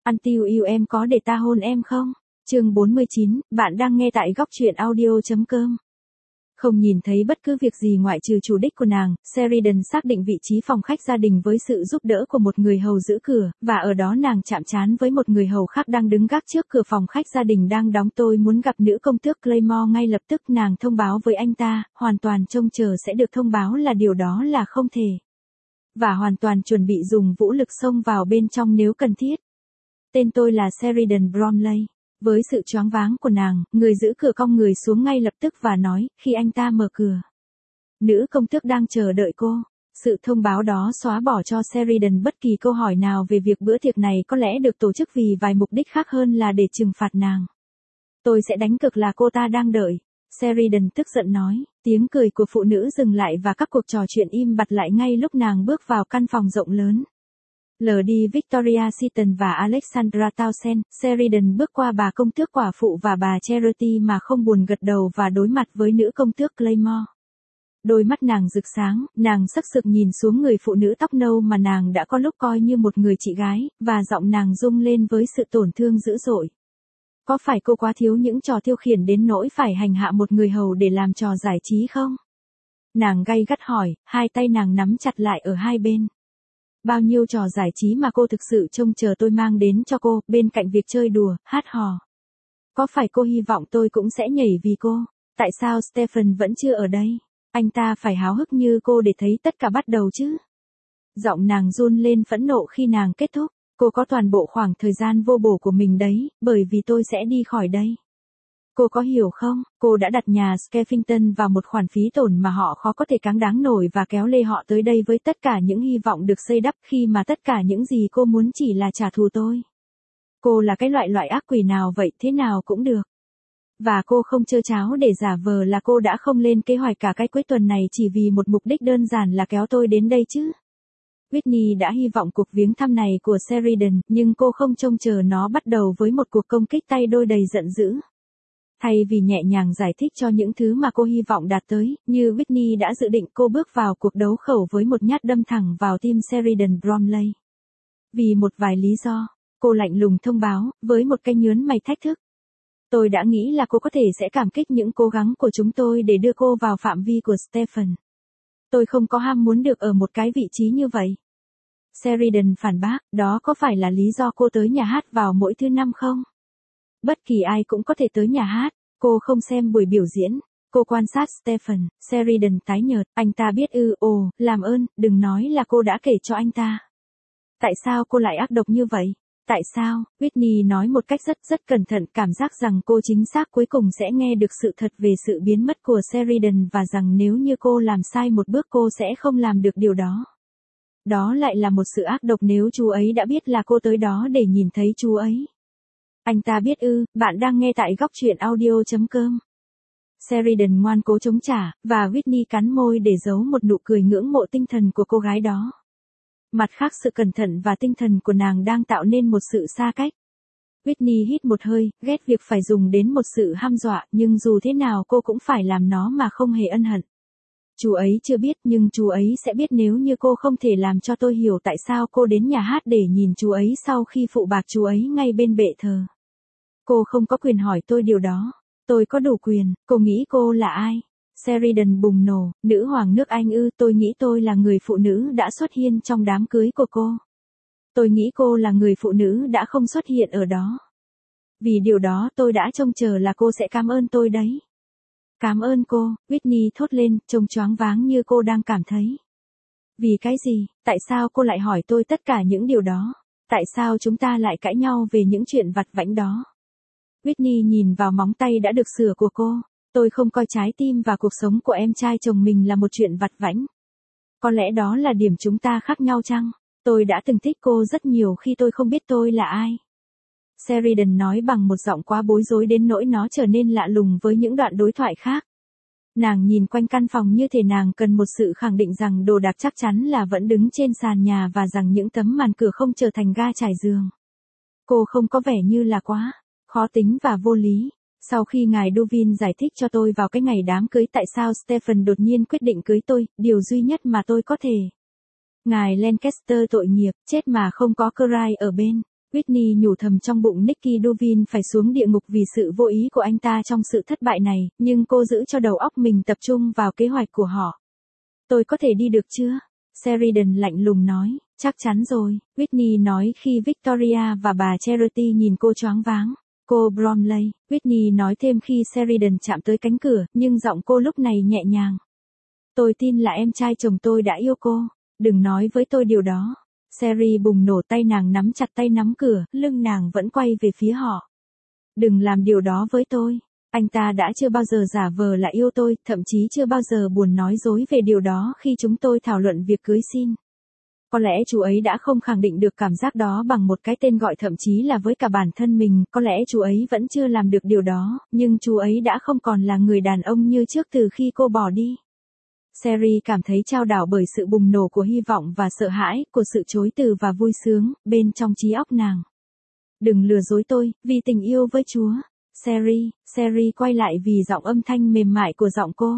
Until You em có để ta hôn em không? Chương 49, bạn đang nghe tại góc truyện audio.com. Không nhìn thấy bất cứ việc gì ngoại trừ chủ đích của nàng, Sheridan xác định vị trí phòng khách gia đình với sự giúp đỡ của một người hầu giữ cửa, và ở đó nàng chạm trán với một người hầu khác đang đứng gác trước cửa phòng khách gia đình đang đóng. Tôi muốn gặp nữ công tước Claymore ngay lập tức, nàng thông báo với anh ta, hoàn toàn trông chờ sẽ được thông báo là điều đó là không thể. Và hoàn toàn chuẩn bị dùng vũ lực xông vào bên trong nếu cần thiết. Tên tôi là Sheridan Bromley. Với sự choáng váng của nàng, người giữ cửa cong người xuống ngay lập tức và nói, khi anh ta mở cửa. Nữ công tước đang chờ đợi cô. Sự thông báo đó xóa bỏ cho Sheridan bất kỳ câu hỏi nào về việc bữa tiệc này có lẽ được tổ chức vì vài mục đích khác hơn là để trừng phạt nàng. Tôi sẽ đánh cược là cô ta đang đợi. Sheridan tức giận nói, tiếng cười của phụ nữ dừng lại và các cuộc trò chuyện im bặt lại ngay lúc nàng bước vào căn phòng rộng lớn. Lờ đi Victoria Seaton và Alexandra Townsend, Sheridan bước qua bà công tước quả phụ và bà Charity mà không buồn gật đầu và đối mặt với nữ công tước Claymore. Đôi mắt nàng rực sáng, nàng sắc sực nhìn xuống người phụ nữ tóc nâu mà nàng đã có lúc coi như một người chị gái, và giọng nàng rung lên với sự tổn thương dữ dội. Có phải cô quá thiếu những trò tiêu khiển đến nỗi phải hành hạ một người hầu để làm trò giải trí không? Nàng gay gắt hỏi, hai tay nàng nắm chặt lại ở hai bên. Bao nhiêu trò giải trí mà cô thực sự trông chờ tôi mang đến cho cô, bên cạnh việc chơi đùa, hát hò. Có phải cô hy vọng tôi cũng sẽ nhảy vì cô? Tại sao Stephen vẫn chưa ở đây? Anh ta phải háo hức như cô để thấy tất cả bắt đầu chứ? Giọng nàng run lên phẫn nộ khi nàng kết thúc. Cô có toàn bộ khoảng thời gian vô bổ của mình đấy, bởi vì tôi sẽ đi khỏi đây. Cô có hiểu không, cô đã đặt nhà Skeffington vào một khoản phí tổn mà họ khó có thể cáng đáng nổi và kéo lê họ tới đây với tất cả những hy vọng được xây đắp khi mà tất cả những gì cô muốn chỉ là trả thù tôi. Cô là cái loại ác quỷ nào vậy, thế nào cũng được. Và cô không trơ tráo để giả vờ là cô đã không lên kế hoạch cả cái cuối tuần này chỉ vì một mục đích đơn giản là kéo tôi đến đây chứ. Whitney đã hy vọng cuộc viếng thăm này của Sheridan, nhưng cô không trông chờ nó bắt đầu với một cuộc công kích tay đôi đầy giận dữ. Thay vì nhẹ nhàng giải thích cho những thứ mà cô hy vọng đạt tới, như Whitney đã dự định, cô bước vào cuộc đấu khẩu với một nhát đâm thẳng vào tim Sheridan Bromley. Vì một vài lý do, cô lạnh lùng thông báo, với một cái nhớn mày thách thức. Tôi đã nghĩ là cô có thể sẽ cảm kích những cố gắng của chúng tôi để đưa cô vào phạm vi của Stephen. Tôi không có ham muốn được ở một cái vị trí như vậy. Sheridan phản bác, đó có phải là lý do cô tới nhà hát vào mỗi thứ năm không? Bất kỳ ai cũng có thể tới nhà hát, cô không xem buổi biểu diễn. Cô quan sát Stephen, Sheridan tái nhợt, anh ta biết làm ơn, đừng nói là cô đã kể cho anh ta. Tại sao cô lại ác độc như vậy? Tại sao? Whitney nói một cách rất cẩn thận, cảm giác rằng cô chính xác cuối cùng sẽ nghe được sự thật về sự biến mất của Sheridan và rằng nếu như cô làm sai một bước cô sẽ không làm được điều đó. Đó lại là một sự ác độc nếu chú ấy đã biết là cô tới đó để nhìn thấy chú ấy. Anh ta biết bạn đang nghe tại góc truyện audio.com. Sheridan ngoan cố chống trả, và Whitney cắn môi để giấu một nụ cười ngưỡng mộ tinh thần của cô gái đó. Mặt khác sự cẩn thận và tinh thần của nàng đang tạo nên một sự xa cách. Whitney hít một hơi, ghét việc phải dùng đến một sự hăm dọa, nhưng dù thế nào cô cũng phải làm nó mà không hề ân hận. Chú ấy chưa biết, nhưng chú ấy sẽ biết nếu như cô không thể làm cho tôi hiểu tại sao cô đến nhà hát để nhìn chú ấy sau khi phụ bạc chú ấy ngay bên bệ thờ. Cô không có quyền hỏi tôi điều đó. Tôi có đủ quyền. Cô nghĩ cô là ai? Sheridan bùng nổ, nữ hoàng nước Anh tôi nghĩ tôi là người phụ nữ đã xuất hiện trong đám cưới của cô. Tôi nghĩ cô là người phụ nữ đã không xuất hiện ở đó. Vì điều đó tôi đã trông chờ là cô sẽ cảm ơn tôi đấy. Cảm ơn cô, Whitney thốt lên, trông choáng váng như cô đang cảm thấy. Vì cái gì? Tại sao cô lại hỏi tôi tất cả những điều đó? Tại sao chúng ta lại cãi nhau về những chuyện vặt vãnh đó? Whitney nhìn vào móng tay đã được sửa của cô. Tôi không coi trái tim và cuộc sống của em trai chồng mình là một chuyện vặt vãnh. Có lẽ đó là điểm chúng ta khác nhau chăng? Tôi đã từng thích cô rất nhiều khi tôi không biết tôi là ai. Sheridan nói bằng một giọng quá bối rối đến nỗi nó trở nên lạ lùng với những đoạn đối thoại khác. Nàng nhìn quanh căn phòng như thể nàng cần một sự khẳng định rằng đồ đạc chắc chắn là vẫn đứng trên sàn nhà và rằng những tấm màn cửa không trở thành ga trải giường. Cô không có vẻ như là quá khó tính và vô lý. Sau khi ngài Duvin giải thích cho tôi vào cái ngày đám cưới tại sao Stephen đột nhiên quyết định cưới tôi, điều duy nhất mà tôi có thể. Ngài Lancaster tội nghiệp, chết mà không có Cry ở bên. Whitney nhủ thầm trong bụng Nicky Duvin phải xuống địa ngục vì sự vô ý của anh ta trong sự thất bại này, nhưng cô giữ cho đầu óc mình tập trung vào kế hoạch của họ. Tôi có thể đi được chưa? Sheridan lạnh lùng nói, chắc chắn rồi, Whitney nói khi Victoria và bà Charity nhìn cô choáng váng. Cô Bromley, Whitney nói thêm khi Sheridan chạm tới cánh cửa, nhưng giọng cô lúc này nhẹ nhàng. Tôi tin là em trai chồng tôi đã yêu cô, đừng nói với tôi điều đó. Sherry bùng nổ, tay nàng nắm chặt tay nắm cửa, lưng nàng vẫn quay về phía họ. Đừng làm điều đó với tôi. Anh ta đã chưa bao giờ giả vờ là yêu tôi, thậm chí chưa bao giờ buồn nói dối về điều đó khi chúng tôi thảo luận việc cưới xin. Có lẽ chú ấy đã không khẳng định được cảm giác đó bằng một cái tên gọi, thậm chí là với cả bản thân mình, có lẽ chú ấy vẫn chưa làm được điều đó, nhưng chú ấy đã không còn là người đàn ông như trước từ khi cô bỏ đi. Sherry cảm thấy chao đảo bởi sự bùng nổ của hy vọng và sợ hãi, của sự chối từ và vui sướng, bên trong trí óc nàng. Đừng lừa dối tôi, vì tình yêu với Chúa. Sherry quay lại vì giọng âm thanh mềm mại của giọng cô.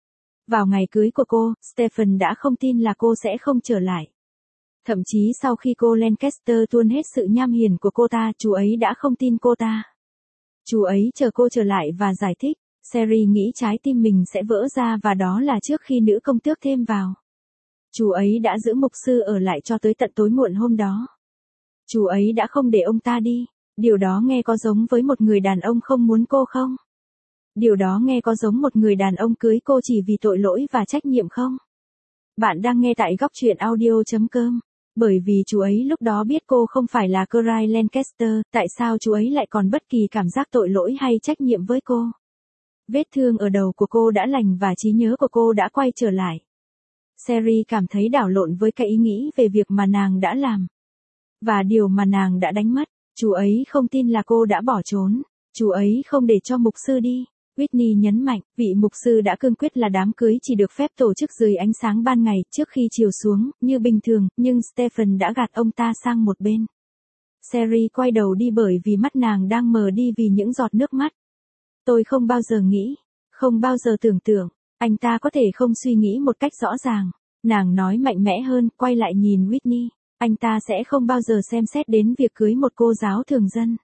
Vào ngày cưới của cô, Stephen đã không tin là cô sẽ không trở lại. Thậm chí sau khi cô Lancaster tuôn hết sự nham hiểm của cô ta, chú ấy đã không tin cô ta. Chú ấy chờ cô trở lại và giải thích. Sherry nghĩ trái tim mình sẽ vỡ ra, và đó là trước khi nữ công tước thêm vào. Chú ấy đã giữ mục sư ở lại cho tới tận tối muộn hôm đó. Chú ấy đã không để ông ta đi. Điều đó nghe có giống với một người đàn ông không muốn cô không? Điều đó nghe có giống một người đàn ông cưới cô chỉ vì tội lỗi và trách nhiệm không? Bạn đang nghe tại góc truyện audio.com. Bởi vì chú ấy lúc đó biết cô không phải là Cry Lancaster, tại sao chú ấy lại còn bất kỳ cảm giác tội lỗi hay trách nhiệm với cô? Vết thương ở đầu của cô đã lành và trí nhớ của cô đã quay trở lại. Sherry cảm thấy đảo lộn với cái ý nghĩ về việc mà nàng đã làm. Và điều mà nàng đã đánh mất. Chú ấy không tin là cô đã bỏ trốn. Chú ấy không để cho mục sư đi. Whitney nhấn mạnh, vị mục sư đã cương quyết là đám cưới chỉ được phép tổ chức dưới ánh sáng ban ngày, trước khi chiều xuống, như bình thường, nhưng Stephen đã gạt ông ta sang một bên. Sherry quay đầu đi bởi vì mắt nàng đang mờ đi vì những giọt nước mắt. Tôi không bao giờ nghĩ, không bao giờ tưởng tượng, anh ta có thể không suy nghĩ một cách rõ ràng. Nàng nói mạnh mẽ hơn, quay lại nhìn Whitney. Anh ta sẽ không bao giờ xem xét đến việc cưới một cô giáo thường dân.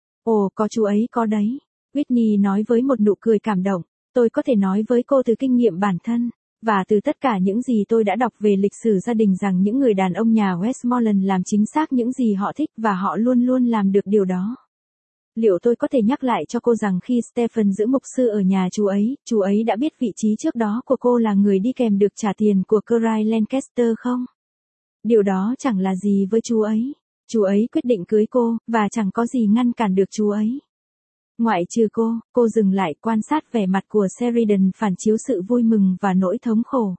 Ồ, có chú ấy có đấy. Whitney nói với một nụ cười cảm động. Tôi có thể nói với cô từ kinh nghiệm bản thân, và từ tất cả những gì tôi đã đọc về lịch sử gia đình, rằng những người đàn ông nhà Westmoreland làm chính xác những gì họ thích và họ luôn luôn làm được điều đó. Liệu tôi có thể nhắc lại cho cô rằng khi Stephen giữ mục sư ở nhà chú ấy đã biết vị trí trước đó của cô là người đi kèm được trả tiền của Cry Lancaster không? Điều đó chẳng là gì với chú ấy. Chú ấy quyết định cưới cô, và chẳng có gì ngăn cản được chú ấy. Ngoại trừ cô dừng lại quan sát vẻ mặt của Sheridan phản chiếu sự vui mừng và nỗi thống khổ.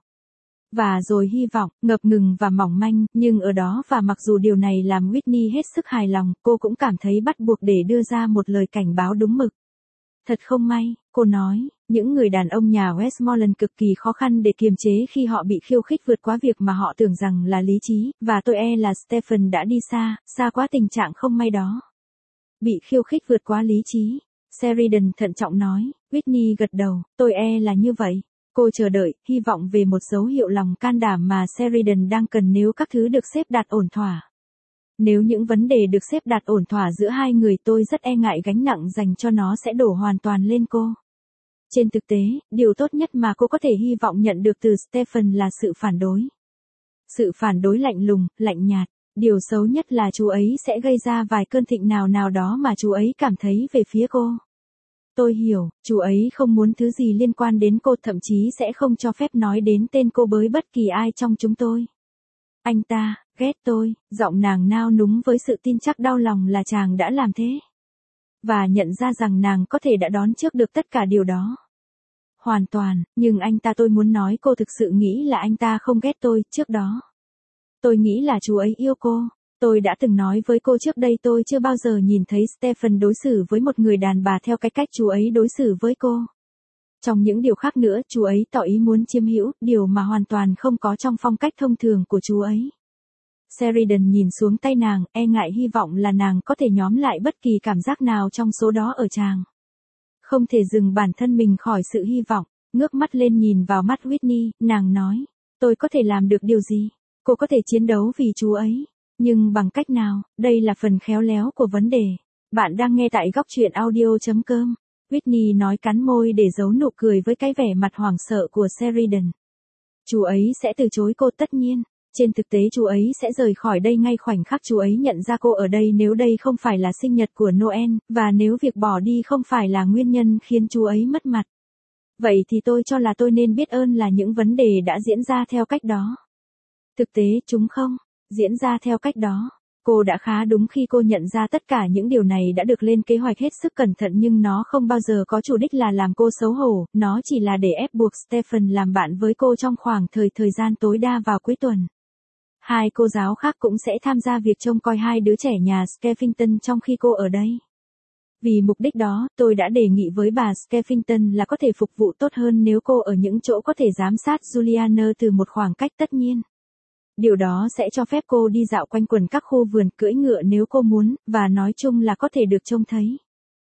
Và rồi hy vọng, ngập ngừng và mỏng manh, nhưng ở đó, và mặc dù điều này làm Whitney hết sức hài lòng, cô cũng cảm thấy bắt buộc để đưa ra một lời cảnh báo đúng mực. Thật không may, cô nói, những người đàn ông nhà Westmoreland cực kỳ khó khăn để kiềm chế khi họ bị khiêu khích vượt quá việc mà họ tưởng rằng là lý trí, và tôi là Stephen đã đi xa quá tình trạng không may đó. Bị khiêu khích vượt quá lý trí. Sheridan thận trọng nói. Whitney gật đầu, tôi là như vậy. Cô chờ đợi, hy vọng về một dấu hiệu lòng can đảm mà Sheridan đang cần nếu các thứ được xếp đặt ổn thỏa. Nếu những vấn đề được xếp đặt ổn thỏa giữa hai người, tôi rất ngại gánh nặng dành cho nó sẽ đổ hoàn toàn lên cô. Trên thực tế, điều tốt nhất mà cô có thể hy vọng nhận được từ Stephen là sự phản đối. Sự phản đối lạnh lùng, lạnh nhạt. Điều xấu nhất là chú ấy sẽ gây ra vài cơn thịnh nào đó mà chú ấy cảm thấy về phía cô. Tôi hiểu, chú ấy không muốn thứ gì liên quan đến cô, thậm chí sẽ không cho phép nói đến tên cô với bất kỳ ai trong chúng tôi. Anh ta, ghét tôi, giọng nàng nao núng với sự tin chắc đau lòng là chàng đã làm thế. Và nhận ra rằng nàng có thể đã đoán trước được tất cả điều đó. Hoàn toàn, nhưng anh ta, tôi muốn nói cô thực sự nghĩ là anh ta không ghét tôi trước đó. Tôi nghĩ là chú ấy yêu cô. Tôi đã từng nói với cô trước đây, tôi chưa bao giờ nhìn thấy Stephen đối xử với một người đàn bà theo cái cách chú ấy đối xử với cô. Trong những điều khác nữa, chú ấy tỏ ý muốn chiếm hữu, điều mà hoàn toàn không có trong phong cách thông thường của chú ấy. Sheridan nhìn xuống tay nàng, ngại hy vọng là nàng có thể nhóm lại bất kỳ cảm giác nào trong số đó ở chàng. Không thể dừng bản thân mình khỏi sự hy vọng, ngước mắt lên nhìn vào mắt Whitney, nàng nói, tôi có thể làm được điều gì? Cô có thể chiến đấu vì chú ấy. Nhưng bằng cách nào, đây là phần khéo léo của vấn đề. Bạn đang nghe tại góc truyện audio.com. Whitney nói cắn môi để giấu nụ cười với cái vẻ mặt hoảng sợ của Sheridan. Chú ấy sẽ từ chối cô tất nhiên. Trên thực tế chú ấy sẽ rời khỏi đây ngay khoảnh khắc chú ấy nhận ra cô ở đây nếu đây không phải là sinh nhật của Noel, và nếu việc bỏ đi không phải là nguyên nhân khiến chú ấy mất mặt. Vậy thì tôi cho là tôi nên biết ơn là những vấn đề đã diễn ra theo cách đó. Thực tế chúng không diễn ra theo cách đó. Cô đã khá đúng khi cô nhận ra tất cả những điều này đã được lên kế hoạch hết sức cẩn thận nhưng nó không bao giờ có chủ đích là làm cô xấu hổ, nó chỉ là để ép buộc Stephen làm bạn với cô trong khoảng thời gian tối đa vào cuối tuần. Hai cô giáo khác cũng sẽ tham gia việc trông coi hai đứa trẻ nhà Skeffington trong khi cô ở đây. Vì mục đích đó, tôi đã đề nghị với bà Skeffington là có thể phục vụ tốt hơn nếu cô ở những chỗ có thể giám sát Juliana từ một khoảng cách tất nhiên. Điều đó sẽ cho phép cô đi dạo quanh quần các khu vườn cưỡi ngựa nếu cô muốn, và nói chung là có thể được trông thấy.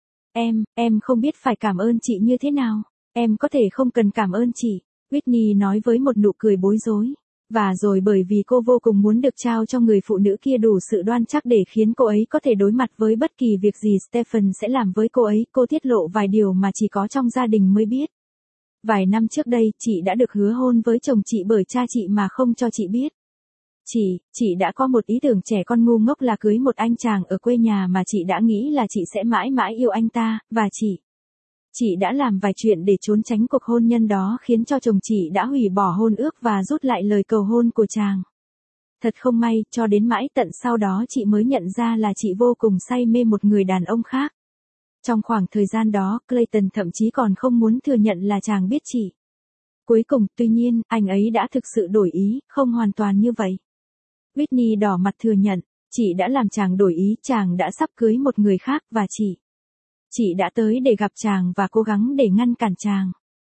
Em không biết phải cảm ơn chị như thế nào. Em có thể không cần cảm ơn chị, Whitney nói với một nụ cười bối rối. Và rồi bởi vì cô vô cùng muốn được trao cho người phụ nữ kia đủ sự đoan chắc để khiến cô ấy có thể đối mặt với bất kỳ việc gì Stephen sẽ làm với cô ấy, cô tiết lộ vài điều mà chỉ có trong gia đình mới biết. Vài năm trước đây, chị đã được hứa hôn với chồng chị bởi cha chị mà không cho chị biết. Chị đã có một ý tưởng trẻ con ngu ngốc là cưới một anh chàng ở quê nhà mà chị đã nghĩ là chị sẽ mãi mãi yêu anh ta, và chị đã làm vài chuyện để trốn tránh cuộc hôn nhân đó khiến cho chồng chị đã hủy bỏ hôn ước và rút lại lời cầu hôn của chàng. Thật không may, cho đến mãi tận sau đó chị mới nhận ra là chị vô cùng say mê một người đàn ông khác. Trong khoảng thời gian đó, Clayton thậm chí còn không muốn thừa nhận là chàng biết chị. Cuối cùng, tuy nhiên, anh ấy đã thực sự đổi ý, không hoàn toàn như vậy. Whitney đỏ mặt thừa nhận, chị đã làm chàng đổi ý, chàng đã sắp cưới một người khác và chị đã tới để gặp chàng và cố gắng để ngăn cản chàng.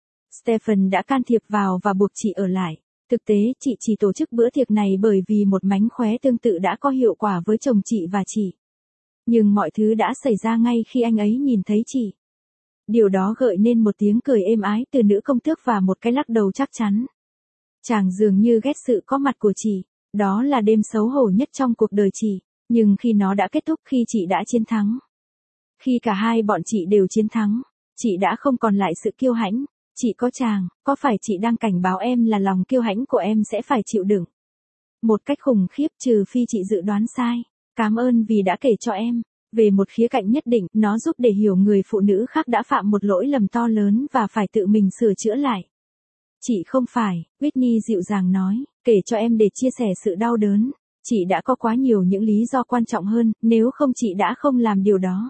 Stephen đã can thiệp vào và buộc chị ở lại. Thực tế, chị chỉ tổ chức bữa tiệc này bởi vì một mánh khóe tương tự đã có hiệu quả với chồng chị và chị. Nhưng mọi thứ đã xảy ra ngay khi anh ấy nhìn thấy chị. Điều đó gợi nên một tiếng cười êm ái từ nữ công tước và một cái lắc đầu chắc chắn. Chàng dường như ghét sự có mặt của chị. Đó là đêm xấu hổ nhất trong cuộc đời chị. Nhưng khi nó đã kết thúc, khi chị đã chiến thắng. Khi cả hai bọn chị đều chiến thắng, chị đã không còn lại sự kiêu hãnh. Chị có chàng, có phải chị đang cảnh báo em là lòng kiêu hãnh của em sẽ phải chịu đựng một cách khủng khiếp trừ phi chị dự đoán sai. Cảm ơn vì đã kể cho em. Về một khía cạnh nhất định, nó giúp để hiểu người phụ nữ khác đã phạm một lỗi lầm to lớn và phải tự mình sửa chữa lại. Chị không phải, Whitney dịu dàng nói, kể cho em để chia sẻ sự đau đớn. Chị đã có quá nhiều những lý do quan trọng hơn, nếu không chị đã không làm điều đó.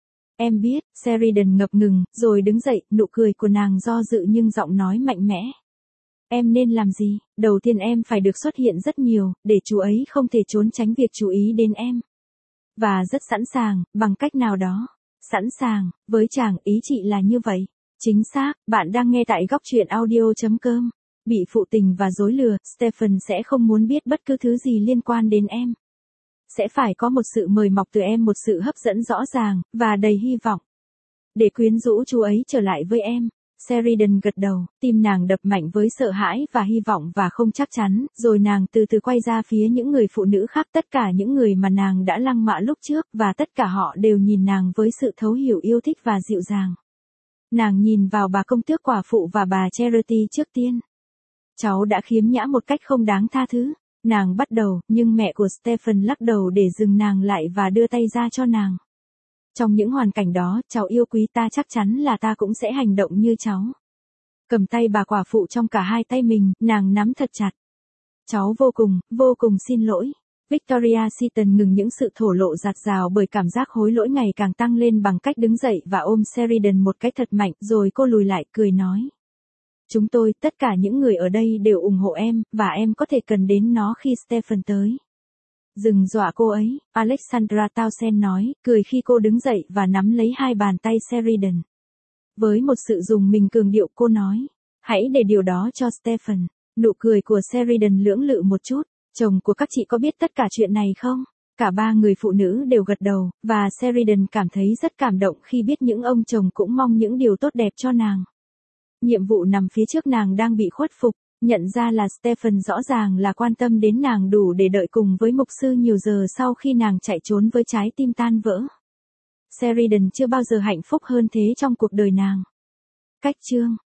Em biết, Sheridan ngập ngừng, rồi đứng dậy, nụ cười của nàng do dự nhưng giọng nói mạnh mẽ. Em nên làm gì? Đầu tiên em phải được xuất hiện rất nhiều, để chú ấy không thể trốn tránh việc chú ý đến em. Và rất sẵn sàng, bằng cách nào đó. Sẵn sàng, với chàng, ý chị là như vậy. Chính xác, bạn đang nghe tại góc truyện audio.com. Bị phụ tình và dối lừa, Stephen sẽ không muốn biết bất cứ thứ gì liên quan đến em. Sẽ phải có một sự mời mọc từ em, một sự hấp dẫn rõ ràng, và đầy hy vọng. Để quyến rũ chú ấy trở lại với em. Sheridan gật đầu, tim nàng đập mạnh với sợ hãi và hy vọng và không chắc chắn, rồi nàng từ từ quay ra phía những người phụ nữ khác, tất cả những người mà nàng đã lăng mạ lúc trước, và tất cả họ đều nhìn nàng với sự thấu hiểu, yêu thích và dịu dàng. Nàng nhìn vào bà công tước quả phụ và bà Charity trước tiên. Cháu đã khiếm nhã một cách không đáng tha thứ. Nàng bắt đầu, nhưng mẹ của Stephen lắc đầu để dừng nàng lại và đưa tay ra cho nàng. Trong những hoàn cảnh đó, cháu yêu quý, ta chắc chắn là ta cũng sẽ hành động như cháu. Cầm tay bà quả phụ trong cả hai tay mình, nàng nắm thật chặt. Cháu vô cùng xin lỗi. Victoria Seaton ngừng những sự thổ lộ dạt dào bởi cảm giác hối lỗi ngày càng tăng lên bằng cách đứng dậy và ôm Sheridan một cái thật mạnh, rồi cô lùi lại, cười nói. Chúng tôi, tất cả những người ở đây đều ủng hộ em, và em có thể cần đến nó khi Stephen tới. Đừng dọa cô ấy, Alexandra Townsend nói, cười khi cô đứng dậy và nắm lấy hai bàn tay Sheridan. Với một sự dùng mình cường điệu cô nói, hãy để điều đó cho Stephen. Nụ cười của Sheridan lưỡng lự một chút, chồng của các chị có biết tất cả chuyện này không? Cả ba người phụ nữ đều gật đầu, và Sheridan cảm thấy rất cảm động khi biết những ông chồng cũng mong những điều tốt đẹp cho nàng. Nhiệm vụ nằm phía trước nàng đang bị khuất phục. Nhận ra là Stephen rõ ràng là quan tâm đến nàng đủ để đợi cùng với mục sư nhiều giờ sau khi nàng chạy trốn với trái tim tan vỡ. Sheridan chưa bao giờ hạnh phúc hơn thế trong cuộc đời nàng. Cách chương